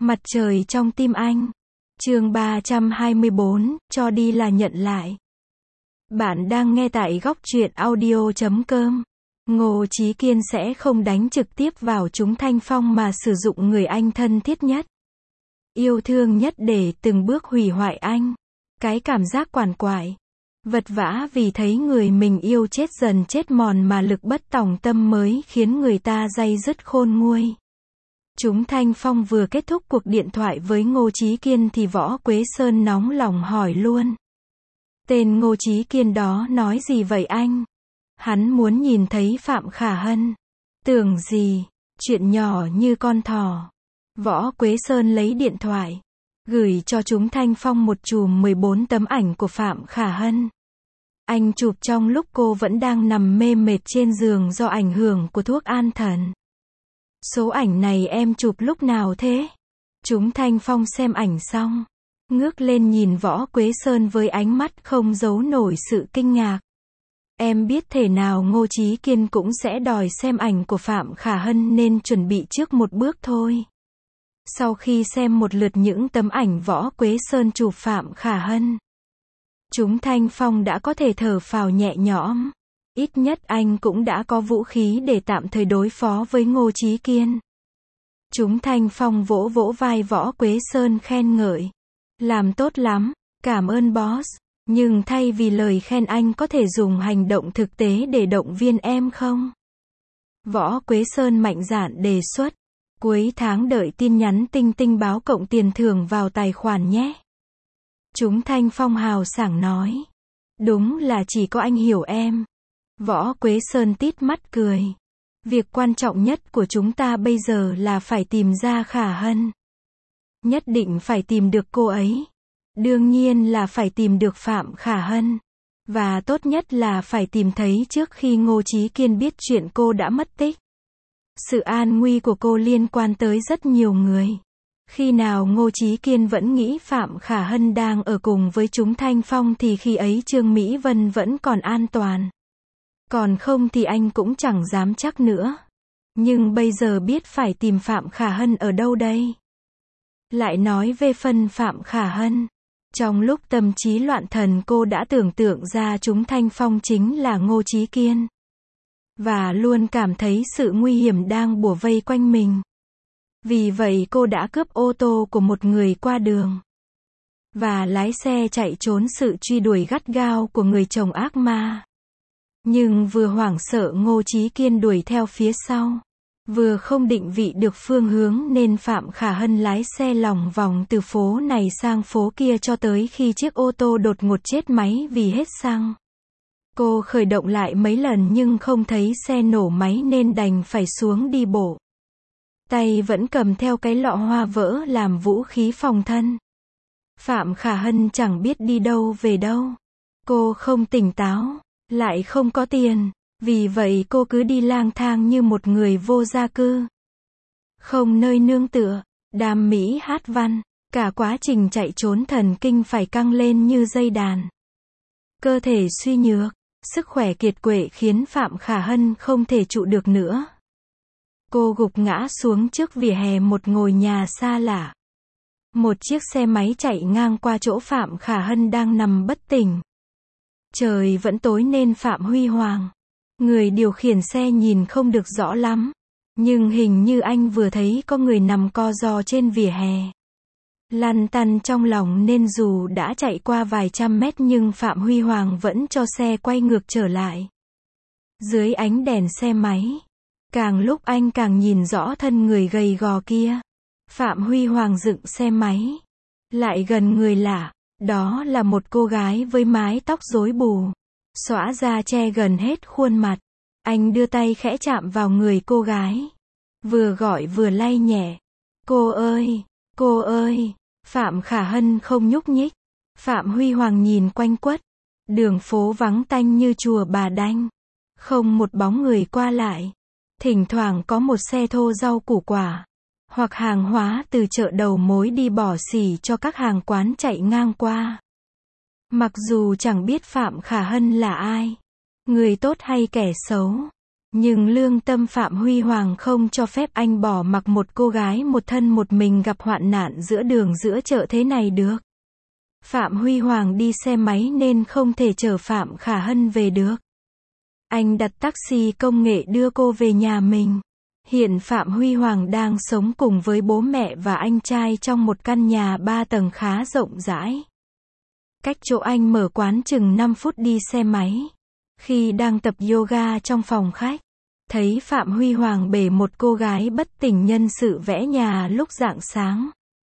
Mặt trời trong tim anh. Chương 324, cho đi là nhận lại. Bạn đang nghe tại góc truyện audio.com. Ngô Chí Kiên sẽ không đánh trực tiếp vào chúng Thanh Phong mà sử dụng người anh thân thiết nhất, yêu thương nhất để từng bước hủy hoại anh. Cái cảm giác quằn quại, vật vã vì thấy người mình yêu chết dần chết mòn mà lực bất tòng tâm mới khiến người ta day dứt khôn nguôi. Chúng Thanh Phong vừa kết thúc cuộc điện thoại với Ngô Chí Kiên thì Võ Quế Sơn nóng lòng hỏi luôn. Tên Ngô Chí Kiên đó nói gì vậy anh? Hắn muốn nhìn thấy Phạm Khả Hân. Tưởng gì, chuyện nhỏ như con thỏ. Võ Quế Sơn lấy điện thoại, gửi cho chúng Thanh Phong một chùm 14 tấm ảnh của Phạm Khả Hân. Anh chụp trong lúc cô vẫn đang nằm mê mệt trên giường do ảnh hưởng của thuốc an thần. Số ảnh này em chụp lúc nào thế? Chúng Thanh Phong xem ảnh xong, ngước lên nhìn Võ Quế Sơn với ánh mắt không giấu nổi sự kinh ngạc. Em biết thể nào Ngô Chí Kiên cũng sẽ đòi xem ảnh của Phạm Khả Hân nên chuẩn bị trước một bước thôi. Sau khi xem một lượt những tấm ảnh Võ Quế Sơn chụp Phạm Khả Hân, chúng Thanh Phong đã có thể thở phào nhẹ nhõm. Ít nhất anh cũng đã có vũ khí để tạm thời đối phó với Ngô Chí Kiên. Chúng Thanh Phong vỗ vỗ vai Võ Quế Sơn khen ngợi. Làm tốt lắm, cảm ơn boss. Nhưng thay vì lời khen anh có thể dùng hành động thực tế để động viên em không? Võ Quế Sơn mạnh dạn đề xuất. Cuối tháng đợi tin nhắn tinh tinh báo cộng tiền thưởng vào tài khoản nhé. Chúng Thanh Phong hào sảng nói. Đúng là chỉ có anh hiểu em. Võ Quế Sơn tít mắt cười. Việc quan trọng nhất của chúng ta bây giờ là phải tìm ra Khả Hân. Nhất định phải tìm được cô ấy. Đương nhiên là phải tìm được Phạm Khả Hân. Và tốt nhất là phải tìm thấy trước khi Ngô Chí Kiên biết chuyện cô đã mất tích. Sự an nguy của cô liên quan tới rất nhiều người. Khi nào Ngô Chí Kiên vẫn nghĩ Phạm Khả Hân đang ở cùng với chúng Thanh Phong thì khi ấy Trương Mỹ Vân vẫn còn an toàn. Còn không thì anh cũng chẳng dám chắc nữa. Nhưng bây giờ biết phải tìm Phạm Khả Hân ở đâu đây? Lại nói về phần Phạm Khả Hân. Trong lúc tâm trí loạn thần cô đã tưởng tượng ra chúng Thanh Phong chính là Ngô Chí Kiên. Và luôn cảm thấy sự nguy hiểm đang bủa vây quanh mình. Vì vậy cô đã cướp ô tô của một người qua đường. Và lái xe chạy trốn sự truy đuổi gắt gao của người chồng ác ma. Nhưng vừa hoảng sợ Ngô Chí Kiên đuổi theo phía sau. Vừa không định vị được phương hướng nên Phạm Khả Hân lái xe lòng vòng từ phố này sang phố kia cho tới khi chiếc ô tô đột ngột chết máy vì hết xăng. Cô khởi động lại mấy lần nhưng không thấy xe nổ máy nên đành phải xuống đi bộ. Tay vẫn cầm theo cái lọ hoa vỡ làm vũ khí phòng thân. Phạm Khả Hân chẳng biết đi đâu về đâu. Cô không tỉnh táo, lại không có tiền. Vì vậy cô cứ đi lang thang như một người vô gia cư. Không nơi nương tựa, đam mỹ hát văn, cả quá trình chạy trốn thần kinh phải căng lên như dây đàn. Cơ thể suy nhược, sức khỏe kiệt quệ khiến Phạm Khả Hân không thể trụ được nữa. Cô gục ngã xuống trước vỉa hè một ngôi nhà xa lạ. Một chiếc xe máy chạy ngang qua chỗ Phạm Khả Hân đang nằm bất tỉnh. Trời vẫn tối nên Phạm Huy Hoàng, người điều khiển xe nhìn không được rõ lắm. Nhưng hình như anh vừa thấy có người nằm co ro trên vỉa hè. Lăn tăn trong lòng nên dù đã chạy qua vài trăm mét nhưng Phạm Huy Hoàng vẫn cho xe quay ngược trở lại. Dưới ánh đèn xe máy, càng lúc anh càng nhìn rõ thân người gầy gò kia. Phạm Huy Hoàng dựng xe máy lại gần người lạ. Đó là một cô gái với mái tóc rối bù, xõa ra che gần hết khuôn mặt. Anh đưa tay khẽ chạm vào người cô gái, vừa gọi vừa lay nhẹ. Cô ơi, cô ơi. Phạm Khả Hân không nhúc nhích. Phạm Huy Hoàng nhìn quanh quất. Đường phố vắng tanh như chùa Bà Đanh. Không một bóng người qua lại. Thỉnh thoảng có một xe thô rau củ quả, hoặc hàng hóa từ chợ đầu mối đi bỏ xỉ cho các hàng quán chạy ngang qua. Mặc dù chẳng biết Phạm Khả Hân là ai, người tốt hay kẻ xấu, Nhưng lương tâm Phạm Huy Hoàng không cho phép anh bỏ mặc một cô gái một thân một mình gặp hoạn nạn giữa đường giữa chợ thế này được. Phạm Huy Hoàng đi xe máy nên không thể chở Phạm Khả Hân về được. Anh đặt taxi công nghệ đưa cô về nhà mình. Hiện Phạm Huy Hoàng đang sống cùng với bố mẹ và anh trai trong một căn nhà 3 tầng khá rộng rãi. Cách chỗ anh mở quán chừng 5 phút đi xe máy. Khi đang tập yoga trong phòng khách, thấy Phạm Huy Hoàng bể một cô gái bất tỉnh nhân sự vẽ nhà lúc rạng sáng.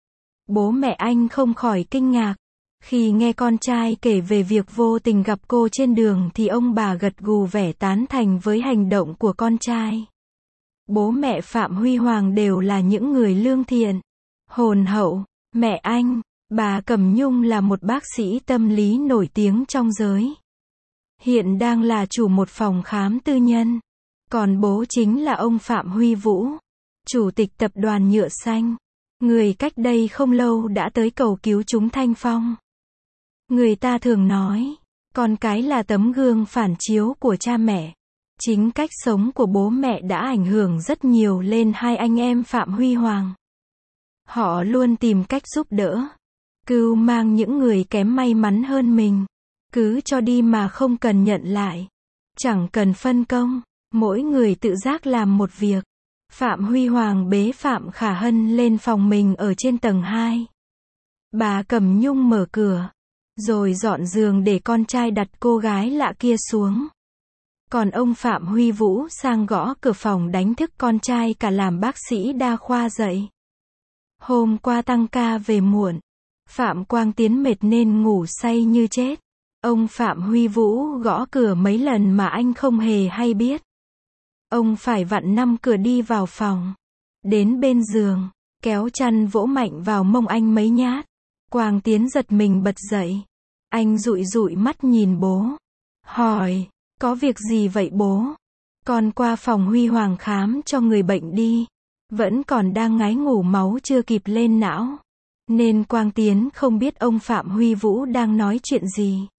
Bố mẹ anh không khỏi kinh ngạc. Khi nghe con trai kể về việc vô tình gặp cô trên đường thì ông bà gật gù vẻ tán thành với hành động của con trai. Bố mẹ Phạm Huy Hoàng đều là những người lương thiện, hồn hậu. Mẹ anh, bà Cẩm Nhung là một bác sĩ tâm lý nổi tiếng trong giới. Hiện đang là chủ một phòng khám tư nhân. Còn bố chính là ông Phạm Huy Vũ, chủ tịch tập đoàn Nhựa Xanh. Người cách đây không lâu đã tới cầu cứu chúng Thanh Phong. Người ta thường nói, con cái là tấm gương phản chiếu của cha mẹ. Chính cách sống của bố mẹ đã ảnh hưởng rất nhiều lên hai anh em Phạm Huy Hoàng. Họ luôn tìm cách giúp đỡ, cưu mang những người kém may mắn hơn mình. Cứ cho đi mà không cần nhận lại. Chẳng cần phân công, mỗi người tự giác làm một việc. Phạm Huy Hoàng bế Phạm Khả Hân lên phòng mình ở trên tầng 2. Bà Cẩm Nhung mở cửa, rồi dọn giường để con trai đặt cô gái lạ kia xuống. Còn ông Phạm Huy Vũ sang gõ cửa phòng đánh thức con trai cả làm bác sĩ đa khoa dậy. Hôm qua tăng ca về muộn, Phạm Quang Tiến mệt nên ngủ say như chết. Ông Phạm Huy Vũ gõ cửa mấy lần mà anh không hề hay biết. Ông phải vặn 5 cửa đi vào phòng. Đến bên giường, kéo chăn vỗ mạnh vào mông anh mấy nhát. Quang Tiến giật mình bật dậy. Anh dụi dụi mắt nhìn bố. Hỏi, có việc gì vậy bố? Con qua phòng Huy Hoàng khám cho người bệnh đi. Vẫn còn đang ngái ngủ máu chưa kịp lên não. Nên Quang Tiến không biết ông Phạm Huy Vũ đang nói chuyện gì.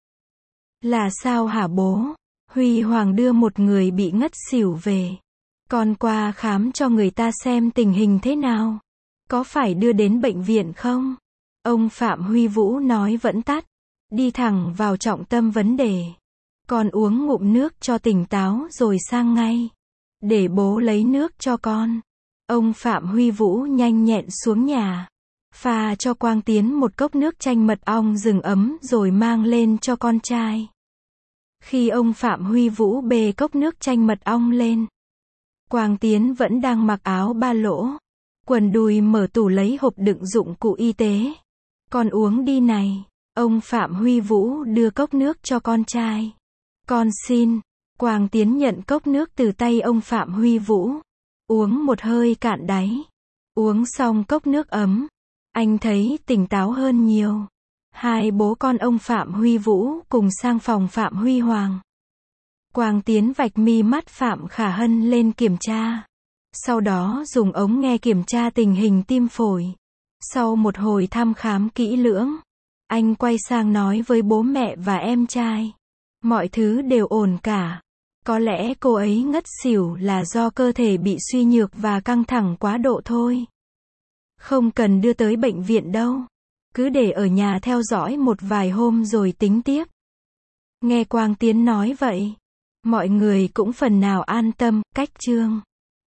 Là sao hả bố? Huy Hoàng đưa một người bị ngất xỉu về. Con qua khám cho người ta xem tình hình thế nào. Có phải đưa đến bệnh viện không? Ông Phạm Huy Vũ nói vẫn tắt. Đi thẳng vào trọng tâm vấn đề. Con uống ngụm nước cho tỉnh táo rồi sang ngay. Để bố lấy nước cho con. Ông Phạm Huy Vũ nhanh nhẹn xuống nhà. Pha cho Quang Tiến một cốc nước chanh mật ong rừng ấm rồi mang lên cho con trai. Khi ông Phạm Huy Vũ bê cốc nước chanh mật ong lên, Quang Tiến vẫn đang mặc áo ba lỗ, quần đùi mở tủ lấy hộp đựng dụng cụ y tế. Con uống đi này. Ông Phạm Huy Vũ đưa cốc nước cho con trai. Con xin. Quang Tiến nhận cốc nước từ tay ông Phạm Huy Vũ. Uống một hơi cạn đáy. Uống xong cốc nước ấm, anh thấy tỉnh táo hơn nhiều. Hai bố con ông Phạm Huy Vũ cùng sang phòng Phạm Huy Hoàng. Quang Tiến vạch mi mắt Phạm Khả Hân lên kiểm tra. Sau đó dùng ống nghe kiểm tra tình hình tim phổi. Sau một hồi thăm khám kỹ lưỡng, anh quay sang nói với bố mẹ và em trai. Mọi thứ đều ổn cả. Có lẽ cô ấy ngất xỉu là do cơ thể bị suy nhược và căng thẳng quá độ thôi. Không cần đưa tới bệnh viện đâu. Cứ để ở nhà theo dõi một vài hôm rồi tính tiếp. Nghe Quang Tiến nói vậy, mọi người cũng phần nào an tâm. Cách chương